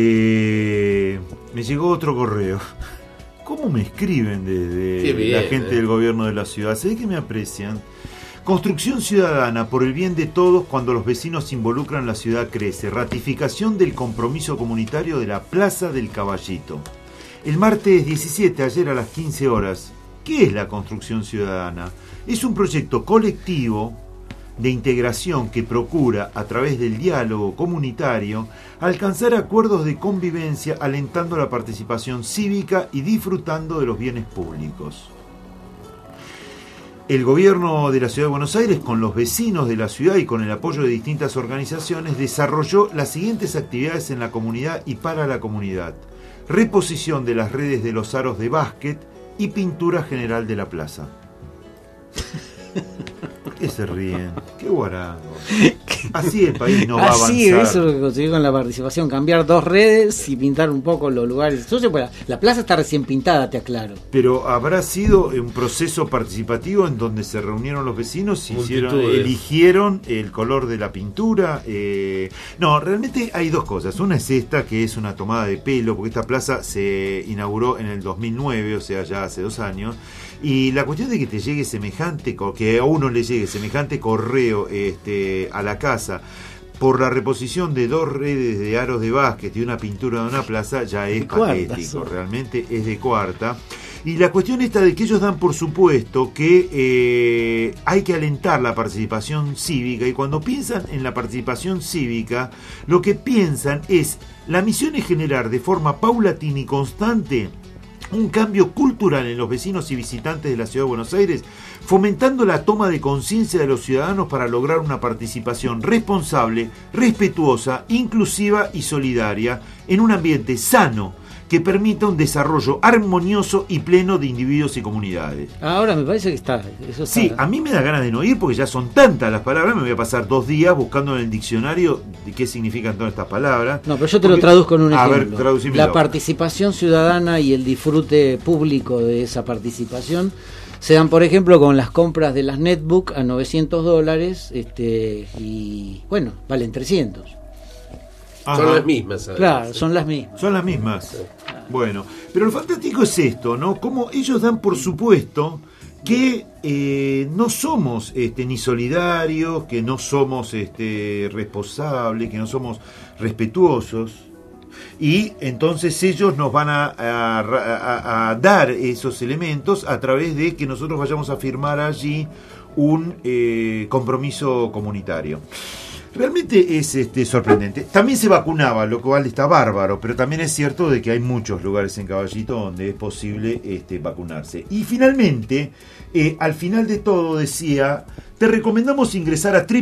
me llegó otro correo. ¿Cómo me escriben desde bien, la gente del gobierno de la ciudad? ¿Sabés que me aprecian? Construcción ciudadana por el bien de todos cuando los vecinos se involucran, la ciudad crece. Ratificación del compromiso comunitario de la Plaza del Caballito. El martes 17, ayer a las 15 horas. ¿Qué es la construcción ciudadana? Es un proyecto colectivo de integración que procura, a través del diálogo comunitario, alcanzar acuerdos de convivencia, alentando la participación cívica y disfrutando de los bienes públicos. El gobierno de la Ciudad de Buenos Aires, con los vecinos de la ciudad y con el apoyo de distintas organizaciones, desarrolló las siguientes actividades en la comunidad y para la comunidad: reposición de las redes de los aros de básquet y pintura general de la plaza. ¿Por qué se ríen? ¡Qué guarango! Así el país no va a avanzar. Así, eso es lo que consiguió con la participación, cambiar 2 redes y pintar un poco los lugares. Entonces, pues, la plaza está recién pintada, te aclaro. Pero habrá sido un proceso participativo en donde se reunieron los vecinos y eligieron el color de la pintura. No, realmente hay 2 cosas. Una es esta, que es una tomada de pelo, porque esta plaza se inauguró en el 2009, o sea, ya hace 2 años. Y la cuestión de que te llegue semejante, que a uno le llegue semejante correo a la casa por la reposición de 2 redes de aros de básquet y una pintura de una plaza, ya es patético, realmente es de cuarta. Y la cuestión esta de que ellos dan por supuesto que hay que alentar la participación cívica, y cuando piensan en la participación cívica, lo que piensan es, la misión es generar de forma paulatina y constante un cambio cultural en los vecinos y visitantes de la Ciudad de Buenos Aires, fomentando la toma de conciencia de los ciudadanos para lograr una participación responsable, respetuosa, inclusiva y solidaria en un ambiente sano que permita un desarrollo armonioso y pleno de individuos y comunidades. Ahora me parece que está. Eso está. Sí, a mí me da ganas de no ir porque ya son tantas las palabras, me voy a pasar 2 días buscando en el diccionario de qué significan todas estas palabras. No, pero yo te lo traduzco en un ejemplo. A ver, traducímelo. La participación ciudadana y el disfrute público de esa participación se dan, por ejemplo, con las compras de las netbook a $900 y, bueno, valen 300. Ajá. Son las mismas, ¿sabes? Claro, son las mismas. Son las mismas. Bueno, pero lo fantástico es esto, ¿no? Como ellos dan por supuesto que no somos ni solidarios, que no somos responsables, que no somos respetuosos. Y entonces ellos nos van a dar esos elementos a través de que nosotros vayamos a firmar allí un compromiso comunitario. Realmente es sorprendente. También se vacunaba, lo cual está bárbaro, pero también es cierto de que hay muchos lugares en Caballito donde es posible vacunarse. Y finalmente, al final de todo decía, te recomendamos ingresar a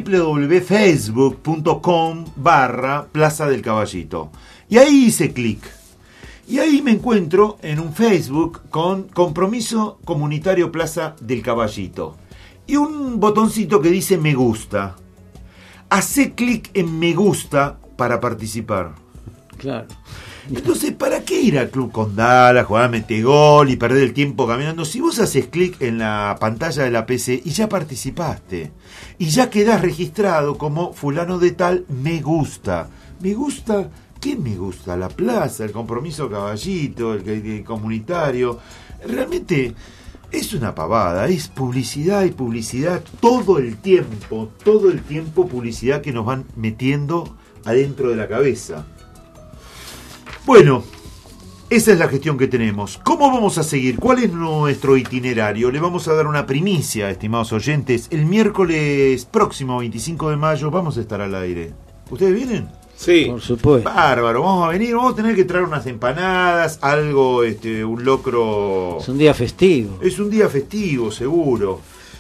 www.facebook.com/Plaza del Caballito. Y ahí hice clic. Y ahí me encuentro en un Facebook con Compromiso Comunitario Plaza del Caballito. Y un botoncito que dice me gusta. Hacé clic en me gusta para participar. Claro. Entonces, ¿para qué ir al Club Condal a jugar a metegol y perder el tiempo caminando? Si vos haces clic en la pantalla de la PC y ya participaste. Y ya quedás registrado como fulano de tal me gusta. ¿Me gusta? ¿Qué me gusta? La plaza, el compromiso Caballito, el comunitario. Realmente es una pavada, es publicidad y publicidad todo el tiempo publicidad que nos van metiendo adentro de la cabeza. Bueno, esa es la gestión que tenemos. ¿Cómo vamos a seguir? ¿Cuál es nuestro itinerario? Le vamos a dar una primicia, estimados oyentes. El miércoles próximo, 25 de mayo, vamos a estar al aire. ¿Ustedes vienen? Sí. Por supuesto. Bárbaro, vamos a venir, vamos a tener que traer unas empanadas, algo, un locro. Es un día festivo. Es un día festivo, seguro.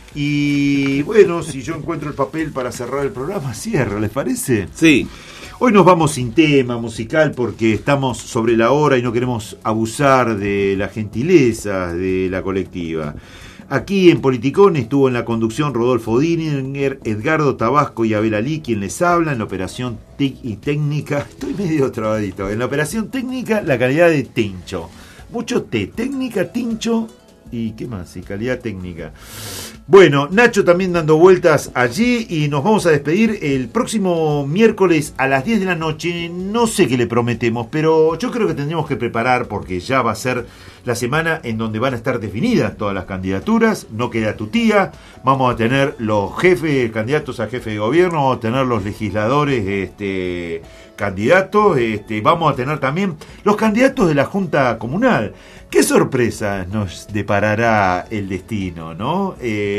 Y bueno, si yo encuentro el papel para cerrar el programa, cierro, ¿les parece? Sí. Hoy nos vamos sin tema musical porque estamos sobre la hora y no queremos abusar de las gentilezas de la colectiva. Aquí en Politicón estuvo en la conducción Rodolfo Dininger, Edgardo Tabasco y Abel Ali, quien les habla. En la operación TIC y técnica, estoy medio trabadito, en la operación técnica la calidad de Tincho. Mucho T, técnica, Tincho y qué más, y calidad técnica. Bueno, Nacho también dando vueltas allí y nos vamos a despedir el próximo miércoles a las 10 de la noche. No sé qué le prometemos, pero yo creo que tendríamos que preparar porque ya va a ser la semana en donde van a estar definidas todas las candidaturas. No queda tu tía. Vamos a tener los jefes, candidatos a jefe de gobierno, vamos a tener los legisladores candidatos, vamos a tener también los candidatos de la Junta Comunal. ¿Qué sorpresa nos deparará el destino, no?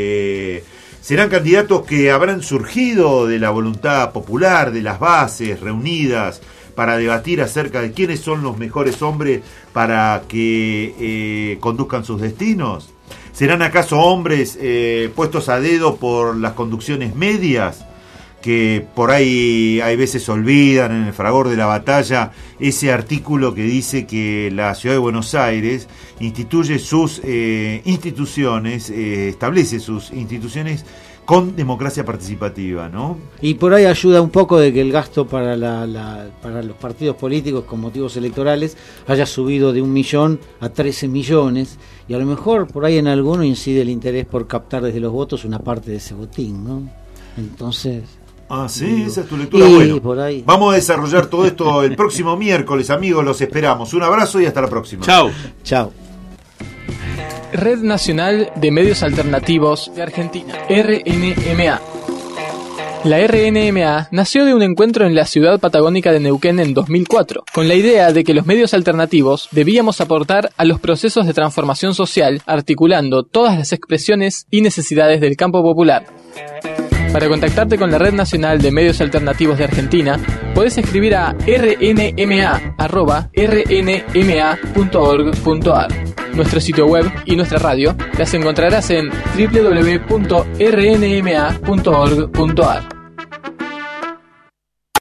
Serán candidatos que habrán surgido de la voluntad popular, de las bases reunidas para debatir acerca de quiénes son los mejores hombres para que conduzcan sus destinos. ¿Serán acaso hombres puestos a dedo por las conducciones medias, que por ahí hay veces olvidan en el fragor de la batalla ese artículo que dice que la Ciudad de Buenos Aires instituye sus instituciones, establece sus instituciones con democracia participativa, ¿no? Y por ahí ayuda un poco de que el gasto para para los partidos políticos con motivos electorales haya subido de 1 millón a 13 millones, y a lo mejor por ahí en alguno incide el interés por captar desde los votos una parte de ese botín, ¿no? Entonces... Ah, sí, esa es tu lectura. Bueno, por ahí. Vamos a desarrollar todo esto el próximo miércoles, amigos, los esperamos. Un abrazo y hasta la próxima. Chao. Chao. Red Nacional de Medios Alternativos de Argentina, RNMA. La RNMA nació de un encuentro en la ciudad patagónica de Neuquén en 2004, con la idea de que los medios alternativos debíamos aportar a los procesos de transformación social, articulando todas las expresiones y necesidades del campo popular. Para contactarte con la Red Nacional de Medios Alternativos de Argentina, podés escribir a rnma@rnma.org.ar. Nuestro sitio web y nuestra radio las encontrarás en www.rnma.org.ar.